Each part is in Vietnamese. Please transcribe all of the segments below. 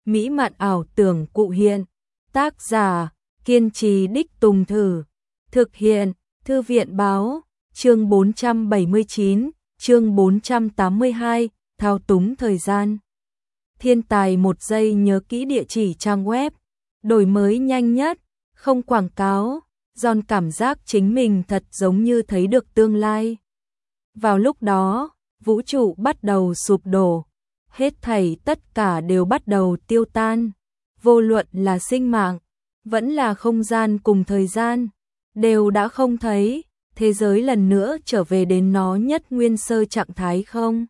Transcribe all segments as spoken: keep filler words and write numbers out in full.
mỹ mạn ảo tưởng cụ hiện. Tác giả, kiên trì đích tùng thử. Thực hiện, Thư viện báo, chương bốn trăm bảy mươi chín, chương bốn trăm tám mươi hai, thao túng thời gian. Thiên tài một giây nhớ kỹ địa chỉ trang web, đổi mới nhanh nhất, không quảng cáo, John cảm giác chính mình thật giống như thấy được tương lai. Vào lúc đó, vũ trụ bắt đầu sụp đổ, hết thảy tất cả đều bắt đầu tiêu tan, vô luận là sinh mạng, vẫn là không gian cùng thời gian, đều đã không thấy, thế giới lần nữa trở về đến nó nhất nguyên sơ trạng thái không?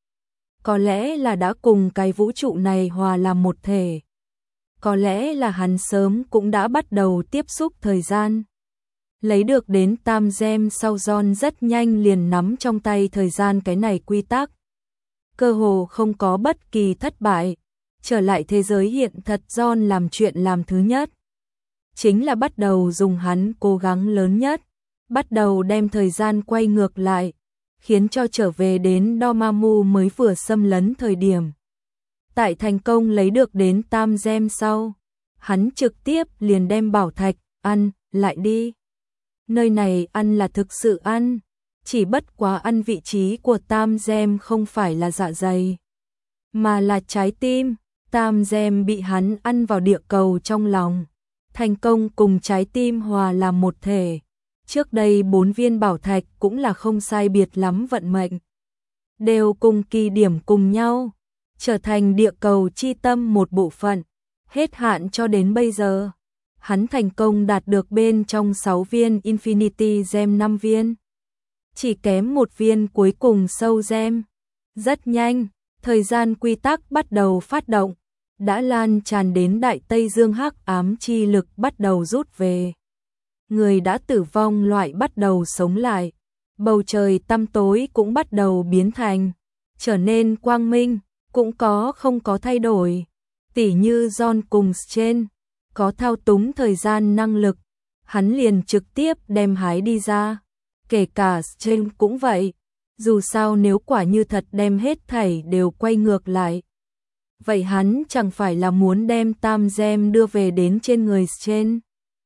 Có lẽ là đã cùng cái vũ trụ này hòa làm một thể. Có lẽ là hắn sớm cũng đã bắt đầu tiếp xúc thời gian. Lấy được đến tam gem sau John rất nhanh liền nắm trong tay thời gian cái này quy tắc. Cơ hồ không có bất kỳ thất bại. Trở lại thế giới hiện thật, John làm chuyện làm thứ nhất. Chính là bắt đầu dùng hắn cố gắng lớn nhất. Bắt đầu đem thời gian quay ngược lại. Khiến cho trở về đến Dormammu mới vừa xâm lấn thời điểm. Tại thành công lấy được đến tam gem sau. Hắn trực tiếp liền đem bảo thạch, ăn, lại đi. Nơi này ăn là thực sự ăn. Chỉ bất quá ăn vị trí của tam gem không phải là dạ dày. Mà là trái tim. Tam gem bị hắn ăn vào địa cầu trong lòng. Thành công cùng trái tim hòa làm một thể. Trước đây bốn viên bảo thạch cũng là không sai biệt lắm vận mệnh. Đều cùng kỳ điểm cùng nhau. Trở thành địa cầu chi tâm một bộ phận. Hết hạn cho đến bây giờ. Hắn thành công đạt được bên trong sáu viên Infinity Gem năm viên. Chỉ kém một viên cuối cùng Soul Gem. Rất nhanh, thời gian quy tắc bắt đầu phát động. Đã lan tràn đến Đại Tây Dương, hắc ám chi lực bắt đầu rút về. Người đã tử vong loại bắt đầu sống lại. Bầu trời tăm tối cũng bắt đầu biến thành, trở nên quang minh, cũng có không có thay đổi. Tỉ như John cùng Strange có thao túng thời gian năng lực, hắn liền trực tiếp đem hái đi ra. Kể cả Strange cũng vậy, dù sao nếu quả như thật đem hết thảy đều quay ngược lại. Vậy hắn chẳng phải là muốn đem tam gem đưa về đến trên người Strange.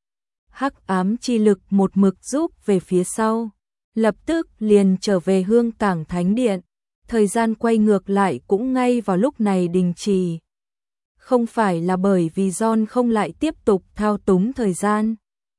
Hắc ám chi lực một mực giúp về phía sau, lập tức liền trở về Hương Cảng Thánh Điện. Thời gian quay ngược lại cũng ngay vào lúc này đình chỉ. Không phải là bởi vì John không lại tiếp tục thao túng thời gian,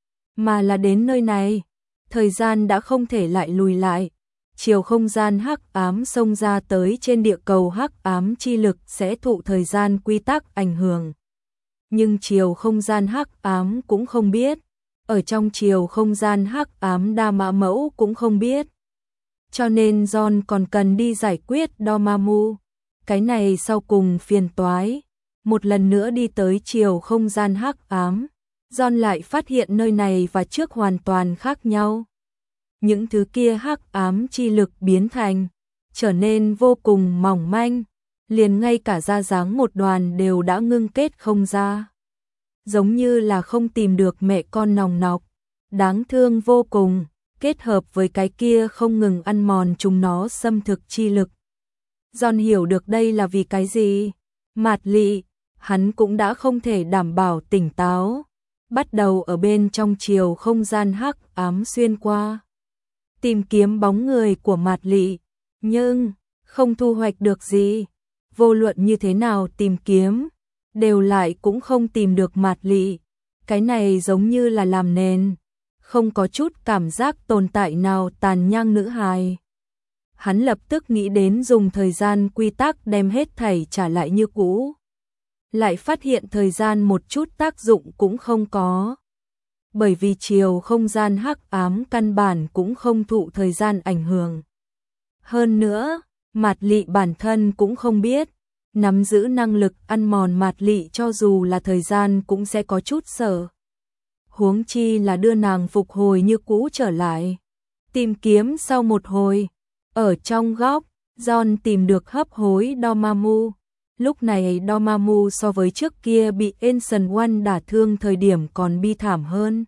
mà là đến nơi này, thời gian đã không thể lại lùi lại. Chiều không gian hắc ám xông ra tới trên địa cầu, hắc ám chi lực sẽ thụ thời gian quy tắc ảnh hưởng. Nhưng chiều không gian hắc ám cũng không biết, ở trong chiều không gian hắc ám Đa Mã Mẫu cũng không biết. Cho nên John còn cần đi giải quyết Dormammu. Cái này sau cùng phiền toái. Một lần nữa đi tới chiều không gian hắc ám, John lại phát hiện nơi này và trước hoàn toàn khác nhau. Những thứ kia hắc ám chi lực biến thành, trở nên vô cùng mỏng manh, liền ngay cả ra dáng một đoàn đều đã ngưng kết không ra. Giống như là không tìm được mẹ con nòng nọc, đáng thương vô cùng, kết hợp với cái kia không ngừng ăn mòn chúng nó xâm thực chi lực. John hiểu được đây là vì cái gì. Mạt Lị, hắn cũng đã không thể đảm bảo tỉnh táo, bắt đầu ở bên trong chiều không gian hắc ám xuyên qua, tìm kiếm bóng người của Mạt Lị, nhưng không thu hoạch được gì. Vô luận như thế nào tìm kiếm, đều lại cũng không tìm được Mạt Lị. Cái này giống như là làm nền, không có chút cảm giác tồn tại nào tàn nhang nữ hài. Hắn lập tức nghĩ đến dùng thời gian quy tắc đem hết thảy trả lại như cũ. Lại phát hiện thời gian một chút tác dụng cũng không có. Bởi vì chiều không gian hắc ám căn bản cũng không thụ thời gian ảnh hưởng. Hơn nữa, Mạt Lị bản thân cũng không biết, nắm giữ năng lực ăn mòn Mạt Lị cho dù là thời gian cũng sẽ có chút sợ. Huống chi là đưa nàng phục hồi như cũ trở lại. Tìm kiếm sau một hồi, ở trong góc, John tìm được hấp hối Dormammu. Lúc này Dormammu so với trước kia bị Ancient One đả thương thời điểm còn bi thảm hơn.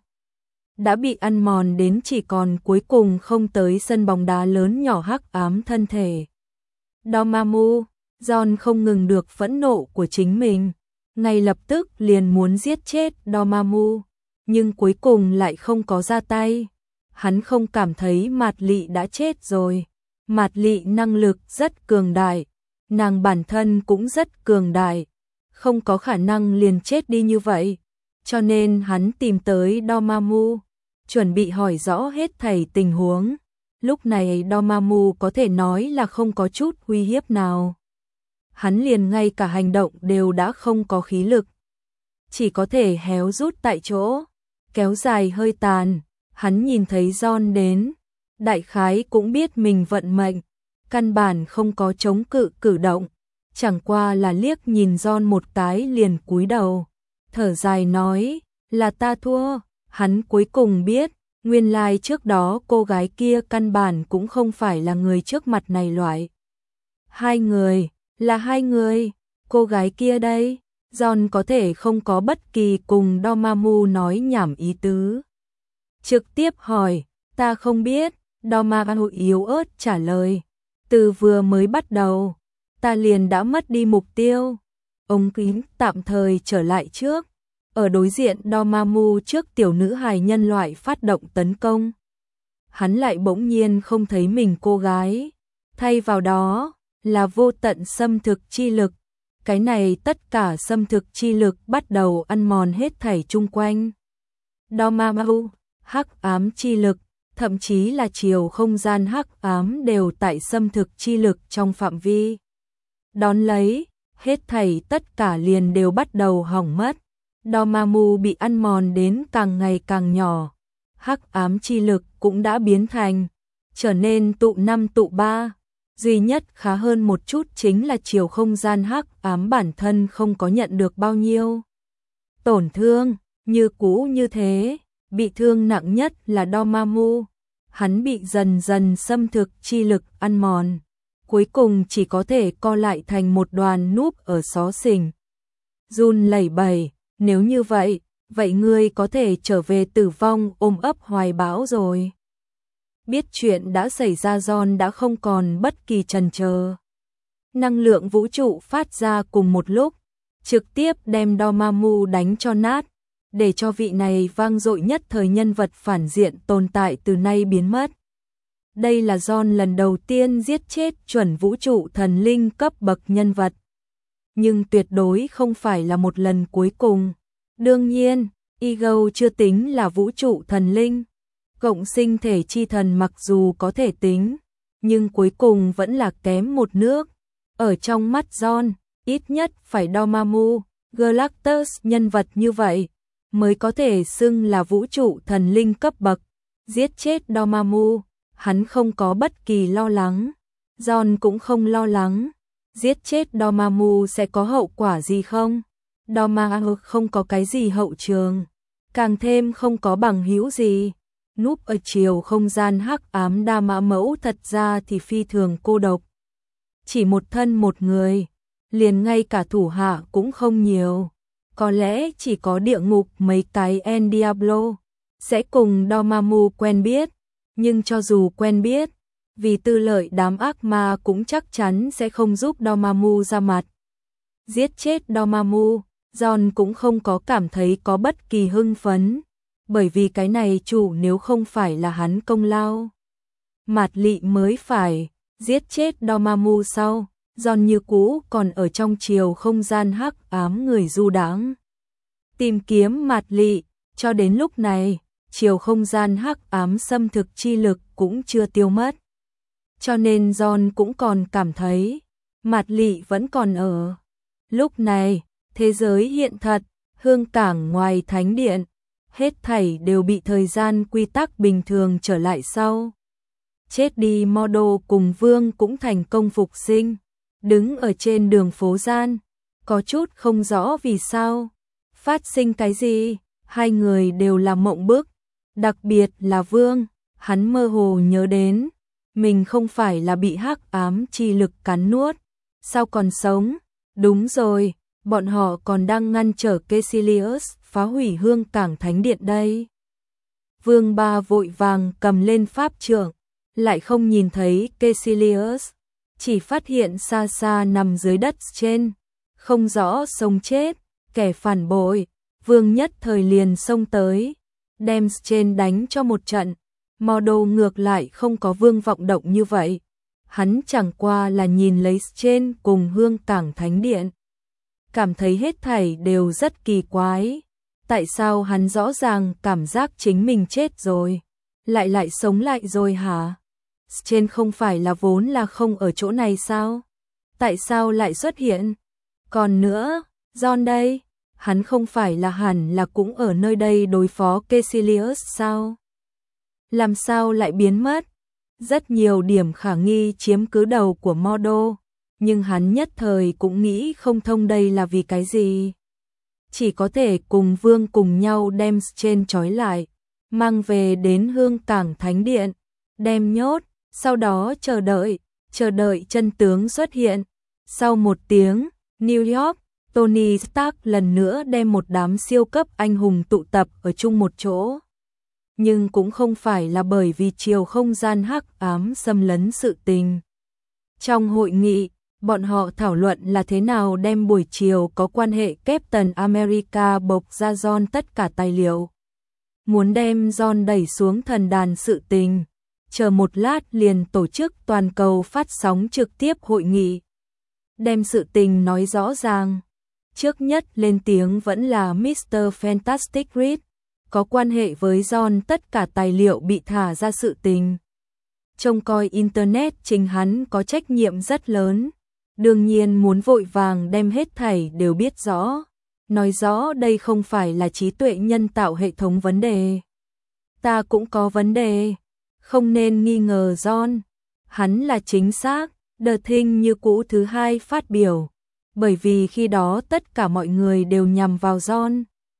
Đã bị ăn mòn đến chỉ còn cuối cùng không tới sân bóng đá lớn nhỏ hắc ám thân thể. Dormammu, John không ngừng được phẫn nộ của chính mình. ngay lập tức liền muốn giết chết Dormammu, nhưng cuối cùng lại không có ra tay. Hắn không cảm thấy Mạt Lị đã chết rồi. Mạt Lị năng lực rất cường đại, nàng bản thân cũng rất cường đại, không có khả năng liền chết đi như vậy. Cho nên hắn tìm tới Dormammu, chuẩn bị hỏi rõ hết thảy tình huống. Lúc này Dormammu có thể nói là không có chút uy hiếp nào. Hắn liền ngay cả hành động đều đã không có khí lực, chỉ có thể héo rút tại chỗ, kéo dài hơi tàn. Hắn nhìn thấy Jon đến, đại khái cũng biết mình vận mệnh, căn bản không có chống cự cử động, chẳng qua là liếc nhìn Jon một cái liền cúi đầu, thở dài nói, là ta thua. Hắn cuối cùng biết, nguyên lai trước đó cô gái kia căn bản cũng không phải là người trước mặt này loại. Hai người, là hai người, cô gái kia đây. Jon có thể không có bất kỳ cùng Dormammu nói nhảm ý tứ. Trực tiếp hỏi, ta không biết. Dormammu yếu ớt trả lời, từ vừa mới bắt đầu, ta liền đã mất đi mục tiêu. Ông kính tạm thời trở lại trước, ở đối diện Dormammu trước tiểu nữ hài nhân loại phát động tấn công. Hắn lại bỗng nhiên không thấy mình cô gái, thay vào đó là vô tận xâm thực chi lực. Cái này tất cả xâm thực chi lực bắt đầu ăn mòn hết thảy chung quanh. Dormammu, hắc ám chi lực, thậm chí là chiều không gian hắc ám đều tại xâm thực chi lực trong phạm vi. Đón lấy, hết thảy tất cả liền đều bắt đầu hỏng mất. Dormammu bị ăn mòn đến càng ngày càng nhỏ. Hắc ám chi lực cũng đã biến thành, trở nên tụ năm tụ ba. Duy nhất khá hơn một chút chính là chiều không gian hắc ám bản thân không có nhận được bao nhiêu tổn thương, như cũ như thế. Bị thương nặng nhất là Dormammu, hắn bị dần dần xâm thực chi lực ăn mòn, cuối cùng chỉ có thể co lại thành một đoàn núp ở xó xỉnh. Run lẩy bẩy, nếu như vậy, vậy ngươi có thể trở về tử vong ôm ấp hoài bão rồi. Biết chuyện đã xảy ra, Jon đã không còn bất kỳ chần chờ. Năng lượng vũ trụ phát ra cùng một lúc, trực tiếp đem Dormammu đánh cho nát, để cho vị này vang dội nhất thời nhân vật phản diện tồn tại từ nay biến mất. Đây là Jon lần đầu tiên giết chết chuẩn vũ trụ thần linh cấp bậc nhân vật, nhưng tuyệt đối không phải là một lần cuối cùng. Đương nhiên, Ego chưa tính là vũ trụ thần linh. Cộng sinh thể chi thần mặc dù có thể tính, nhưng cuối cùng vẫn là kém một nước. Ở trong mắt Jon, ít nhất phải Dormammu, Galactus nhân vật như vậy mới có thể xưng là vũ trụ thần linh cấp bậc. Giết chết Dormammu, hắn không có bất kỳ lo lắng. Jon cũng không lo lắng. Giết chết Dormammu sẽ có hậu quả gì không? Dormammu không có cái gì hậu trường, càng thêm không có bằng hữu gì. Núp ở chiều không gian hắc ám đa mã mẫu thật ra thì phi thường cô độc. Chỉ một thân một người, liền ngay cả thủ hạ cũng không nhiều. Có lẽ chỉ có địa ngục mấy cái El Diablo sẽ cùng Dormammu quen biết, nhưng cho dù quen biết, vì tư lợi đám ác ma cũng chắc chắn sẽ không giúp Dormammu ra mặt. Giết chết Dormammu, Jon cũng không có cảm thấy có bất kỳ hưng phấn, bởi vì cái này chủ nếu không phải là hắn công lao, Mạt Lị mới phải. Giết chết Dormammu sau, Jon như cũ còn ở trong chiều không gian hắc ám người du đãng, tìm kiếm Mạt Lị. Cho đến lúc này, chiều không gian hắc ám xâm thực chi lực cũng chưa tiêu mất, cho nên Jon cũng còn cảm thấy Mạt Lị vẫn còn ở. Lúc này, thế giới hiện thật, hương cảng ngoài thánh điện, hết thảy đều bị thời gian quy tắc bình thường trở lại sau. Chết đi Mordo cùng Vương cũng thành công phục sinh, đứng ở trên đường phố gian, có chút không rõ vì sao, phát sinh cái gì, hai người đều là mộng bức, đặc biệt là Vương, hắn mơ hồ nhớ đến, mình không phải là bị hắc ám chi lực cắn nuốt, sao còn sống, đúng rồi, bọn họ còn đang ngăn trở Caecilius phá hủy hương cảng thánh điện đây. Vương ba vội vàng cầm lên pháp trượng, lại không nhìn thấy Caecilius, chỉ phát hiện xa xa nằm dưới đất trên, không rõ sống chết, kẻ phản bội, Vương nhất thời liền xông tới, đem trên đánh cho một trận. Model ngược lại không có Vương vọng động như vậy. Hắn chẳng qua là nhìn lấy trên cùng Hương Cảng Thánh Điện. Cảm thấy hết thảy đều rất kỳ quái. Tại sao hắn rõ ràng cảm giác chính mình chết rồi, lại lại sống lại rồi hả? Trên không phải là vốn là không ở chỗ này sao? Tại sao lại xuất hiện? Còn nữa, John đây, hắn không phải là hẳn là cũng ở nơi đây đối phó Caecilius sao? Làm sao lại biến mất? Rất nhiều điểm khả nghi chiếm cứ đầu của Mordo, nhưng hắn nhất thời cũng nghĩ không thông đây là vì cái gì. Chỉ có thể cùng Vương cùng nhau đem trên trói lại, mang về đến Hương Cảng Thánh Điện, đem nhốt, sau đó chờ đợi, chờ đợi chân tướng xuất hiện. Sau một tiếng, New York, Tony Stark lần nữa đem một đám siêu cấp anh hùng tụ tập ở chung một chỗ. Nhưng cũng không phải là bởi vì chiều không gian hắc ám xâm lấn sự tình. Trong hội nghị, bọn họ thảo luận là thế nào đem buổi chiều có quan hệ Captain America bộc ra John tất cả tài liệu. Muốn đem John đẩy xuống thần đàn sự tình. Chờ một lát liền tổ chức toàn cầu phát sóng trực tiếp hội nghị. Đem sự tình nói rõ ràng. Trước nhất lên tiếng vẫn là mít tơ Fantastic Reed. Có quan hệ với John tất cả tài liệu bị thả ra sự tình. Trông coi Internet chính hắn có trách nhiệm rất lớn. Đương nhiên muốn vội vàng đem hết thảy đều biết rõ. Nói rõ đây không phải là trí tuệ nhân tạo hệ thống vấn đề. Ta cũng có vấn đề. Không nên nghi ngờ John. Hắn là chính xác. The Thing như cũ thứ hai phát biểu. Bởi vì khi đó tất cả mọi người đều nhằm vào John.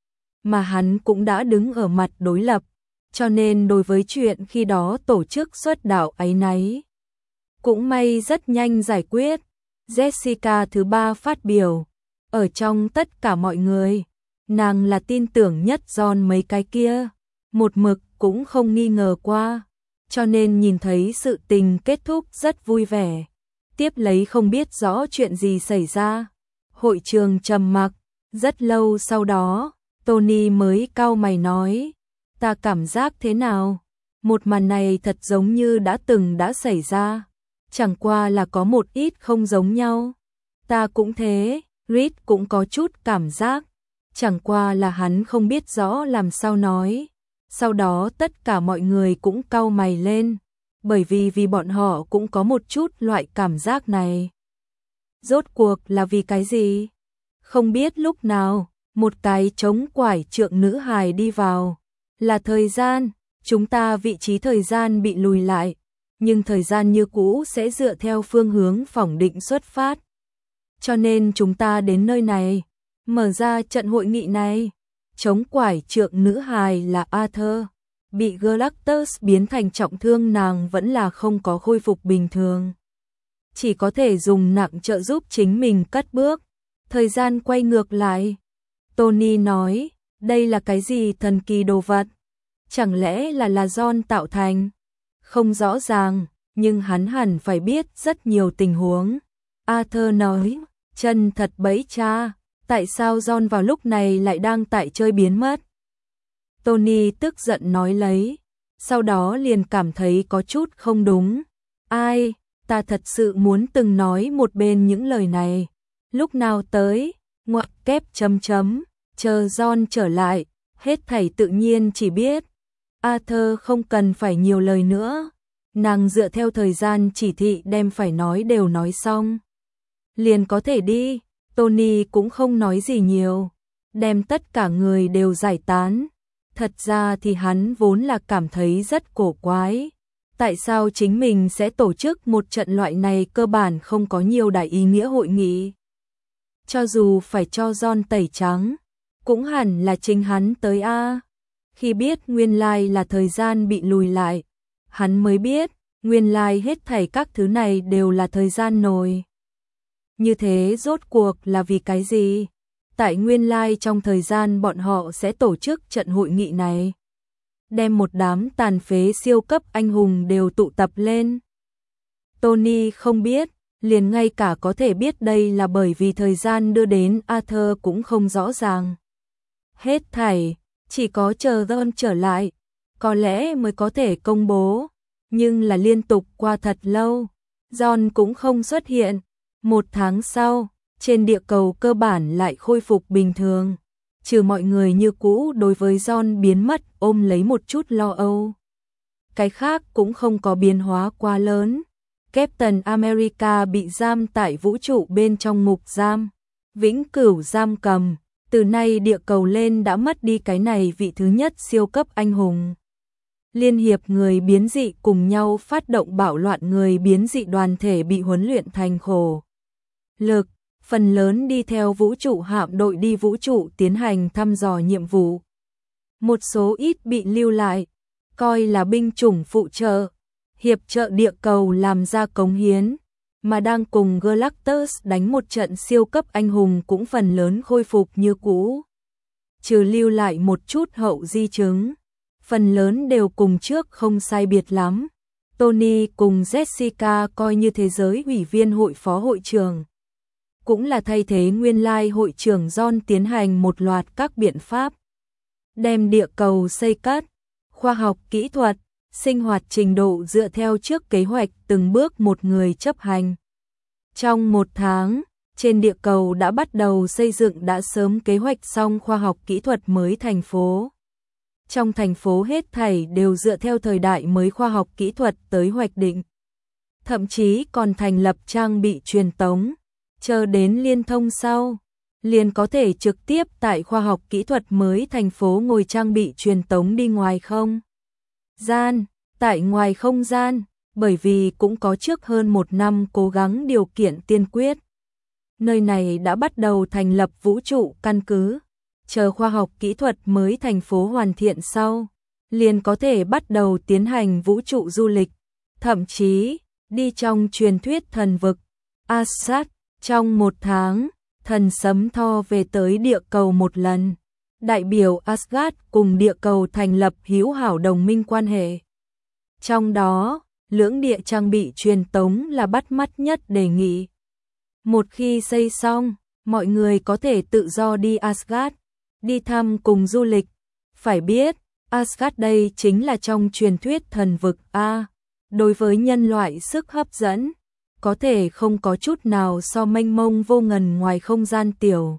Mà hắn cũng đã đứng ở mặt đối lập. Cho nên đối với chuyện khi đó tổ chức xuất đạo áy náy. Cũng may rất nhanh giải quyết. Jessica thứ ba phát biểu. Ở trong tất cả mọi người, nàng là tin tưởng nhất John mấy cái kia. Một mực cũng không nghi ngờ qua. Cho nên nhìn thấy sự tình kết thúc rất vui vẻ. Tiếp lấy không biết rõ chuyện gì xảy ra. Hội trường trầm mặc. Rất lâu sau đó, Tony mới cau mày nói. Ta cảm giác thế nào? Một màn này thật giống như đã từng đã xảy ra. Chẳng qua là có một ít không giống nhau. Ta cũng thế, Reed cũng có chút cảm giác. Chẳng qua là hắn không biết rõ làm sao nói. Sau đó tất cả mọi người cũng cau mày lên. Bởi vì vì bọn họ cũng có một chút loại cảm giác này. Rốt cuộc là vì cái gì? Không biết lúc nào, một cái trống quải trượng nữ hài đi vào. Là thời gian, chúng ta vị trí thời gian bị lùi lại. Nhưng thời gian như cũ sẽ dựa theo phương hướng phỏng định xuất phát. Cho nên chúng ta đến nơi này, mở ra trận hội nghị này. Trống quải trượng nữ hài là Arthur. Bị Galactus biến thành trọng thương, nàng vẫn là không có khôi phục bình thường. Chỉ có thể dùng nặng trợ giúp chính mình cất bước. Thời gian quay ngược lại. Tony nói, đây là cái gì thần kỳ đồ vật? Chẳng lẽ là là John tạo thành? Không rõ ràng, nhưng hắn hẳn phải biết rất nhiều tình huống. Arthur nói, chân thật bẫy cha, tại sao John vào lúc này lại đang tại chơi biến mất? Tony tức giận nói lấy, sau đó liền cảm thấy có chút không đúng. Ai, ta thật sự muốn từng nói một bên những lời này. Lúc nào tới, ngoặc kép chấm chấm, chờ John trở lại, hết thảy tự nhiên chỉ biết. Arthur không cần phải nhiều lời nữa. Nàng dựa theo thời gian chỉ thị đem phải nói đều nói xong. Liền có thể đi, Tony cũng không nói gì nhiều. Đem tất cả người đều giải tán. Thật ra thì hắn vốn là cảm thấy rất cổ quái. Tại sao chính mình sẽ tổ chức một trận loại này cơ bản không có nhiều đại ý nghĩa hội nghị? Cho dù phải cho John tẩy trắng, cũng hẳn là chính hắn tới a. Khi biết nguyên lai là thời gian bị lùi lại, hắn mới biết, nguyên lai hết thảy các thứ này đều là thời gian nồi. Như thế rốt cuộc là vì cái gì? Tại nguyên lai trong thời gian bọn họ sẽ tổ chức trận hội nghị này. Đem một đám tàn phế siêu cấp anh hùng đều tụ tập lên. Tony không biết, liền ngay cả có thể biết đây là bởi vì thời gian đưa đến Arthur cũng không rõ ràng. Hết thảy, chỉ có chờ John trở lại, có lẽ mới có thể công bố, nhưng là liên tục qua thật lâu, John cũng không xuất hiện. Một tháng sau, trên địa cầu cơ bản lại khôi phục bình thường, trừ mọi người như cũ đối với John biến mất ôm lấy một chút lo âu. Cái khác cũng không có biến hóa quá lớn. Captain America bị giam tại vũ trụ bên trong ngục giam, vĩnh cửu giam cầm, từ nay địa cầu lên đã mất đi cái này vị thứ nhất siêu cấp anh hùng. Liên hiệp người biến dị cùng nhau phát động bạo loạn người biến dị đoàn thể bị huấn luyện thành khổ lực, phần lớn đi theo vũ trụ hạm đội đi vũ trụ tiến hành thăm dò nhiệm vụ. Một số ít bị lưu lại, coi là binh chủng phụ trợ, hiệp trợ địa cầu làm ra cống hiến, mà đang cùng Galactus đánh một trận siêu cấp anh hùng cũng phần lớn khôi phục như cũ. Trừ lưu lại một chút hậu di chứng, phần lớn đều cùng trước không sai biệt lắm. Tony cùng Jessica coi như thế giới ủy viên hội phó hội trưởng, cũng là thay thế nguyên lai hội trưởng John tiến hành một loạt các biện pháp, đem địa cầu xây cất, khoa học kỹ thuật, sinh hoạt trình độ dựa theo trước kế hoạch từng bước một người chấp hành. Trong một tháng, trên địa cầu đã bắt đầu xây dựng đã sớm kế hoạch xong khoa học kỹ thuật mới thành phố. Trong thành phố hết thảy đều dựa theo thời đại mới khoa học kỹ thuật tới hoạch định. Thậm chí còn thành lập trang bị truyền tống, chờ đến liên thông sau, liền có thể trực tiếp tại khoa học kỹ thuật mới thành phố ngồi trang bị truyền tống đi ngoài không gian, tại ngoài không gian, bởi vì cũng có trước hơn một năm cố gắng điều kiện tiên quyết. Nơi này đã bắt đầu thành lập vũ trụ căn cứ, chờ khoa học kỹ thuật mới thành phố hoàn thiện sau, liền có thể bắt đầu tiến hành vũ trụ du lịch, thậm chí đi trong truyền thuyết thần vực. Asgard, trong một tháng, thần sấm Thor về tới địa cầu một lần, đại biểu Asgard cùng địa cầu thành lập hữu hảo đồng minh quan hệ. Trong đó, lưỡng địa trang bị truyền tống là bắt mắt nhất đề nghị. Một khi xây xong, mọi người có thể tự do đi Asgard, đi thăm cùng du lịch. Phải biết, Asgard đây chính là trong truyền thuyết thần vực A, đối với nhân loại sức hấp dẫn, có thể không có chút nào so mênh mông vô ngần ngoài không gian tiểu.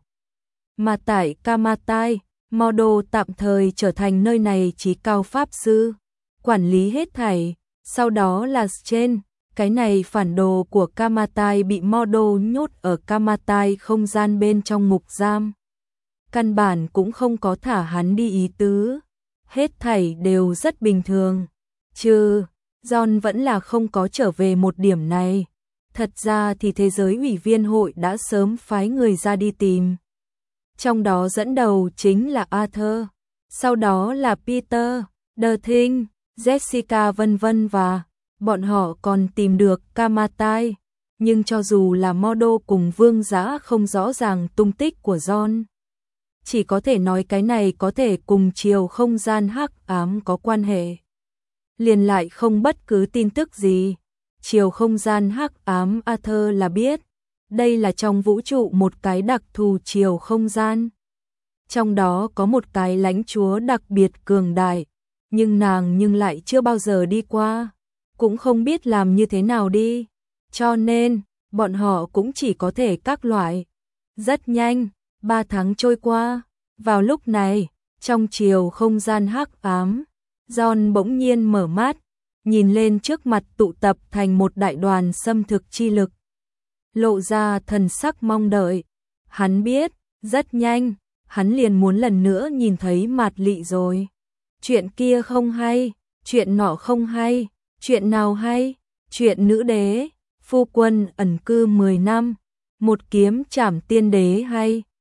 Mà tại Kamatai, Mordo tạm thời trở thành nơi này trí cao pháp sư, quản lý hết thảy, sau đó là Strange, cái này phản đồ của Kamatai bị Mordo nhốt ở Kamatai không gian bên trong ngục giam. Căn bản cũng không có thả hắn đi ý tứ, hết thảy đều rất bình thường, chứ John vẫn là không có trở về một điểm này. Thật ra thì thế giới ủy viên hội đã sớm phái người ra đi tìm. Trong đó dẫn đầu chính là Arthur, sau đó là Peter, The Thing, Jessica vân vân và bọn họ còn tìm được Kamatai. Nhưng cho dù là Mordo cùng Vương Giã không rõ ràng tung tích của John, chỉ có thể nói cái này có thể cùng chiều không gian hắc ám có quan hệ. Liền lại không bất cứ tin tức gì. Chiều không gian hắc ám Arthur là biết, đây là trong vũ trụ một cái đặc thù chiều không gian. Trong đó có một cái lãnh chúa đặc biệt cường đại, nhưng nàng nhưng lại chưa bao giờ đi qua, cũng không biết làm như thế nào đi, cho nên bọn họ cũng chỉ có thể các loại. Rất nhanh, ba tháng trôi qua, vào lúc này, trong chiều không gian hắc ám, John bỗng nhiên mở mắt, nhìn lên trước mặt tụ tập thành một đại đoàn xâm thực chi lực, lộ ra thần sắc mong đợi. Hắn biết, rất nhanh, hắn liền muốn lần nữa nhìn thấy Mạt Lị rồi. Chuyện kia không hay, chuyện nọ không hay, chuyện nào hay, chuyện nữ đế, phu quân ẩn cư mười năm, một kiếm trảm tiên đế hay.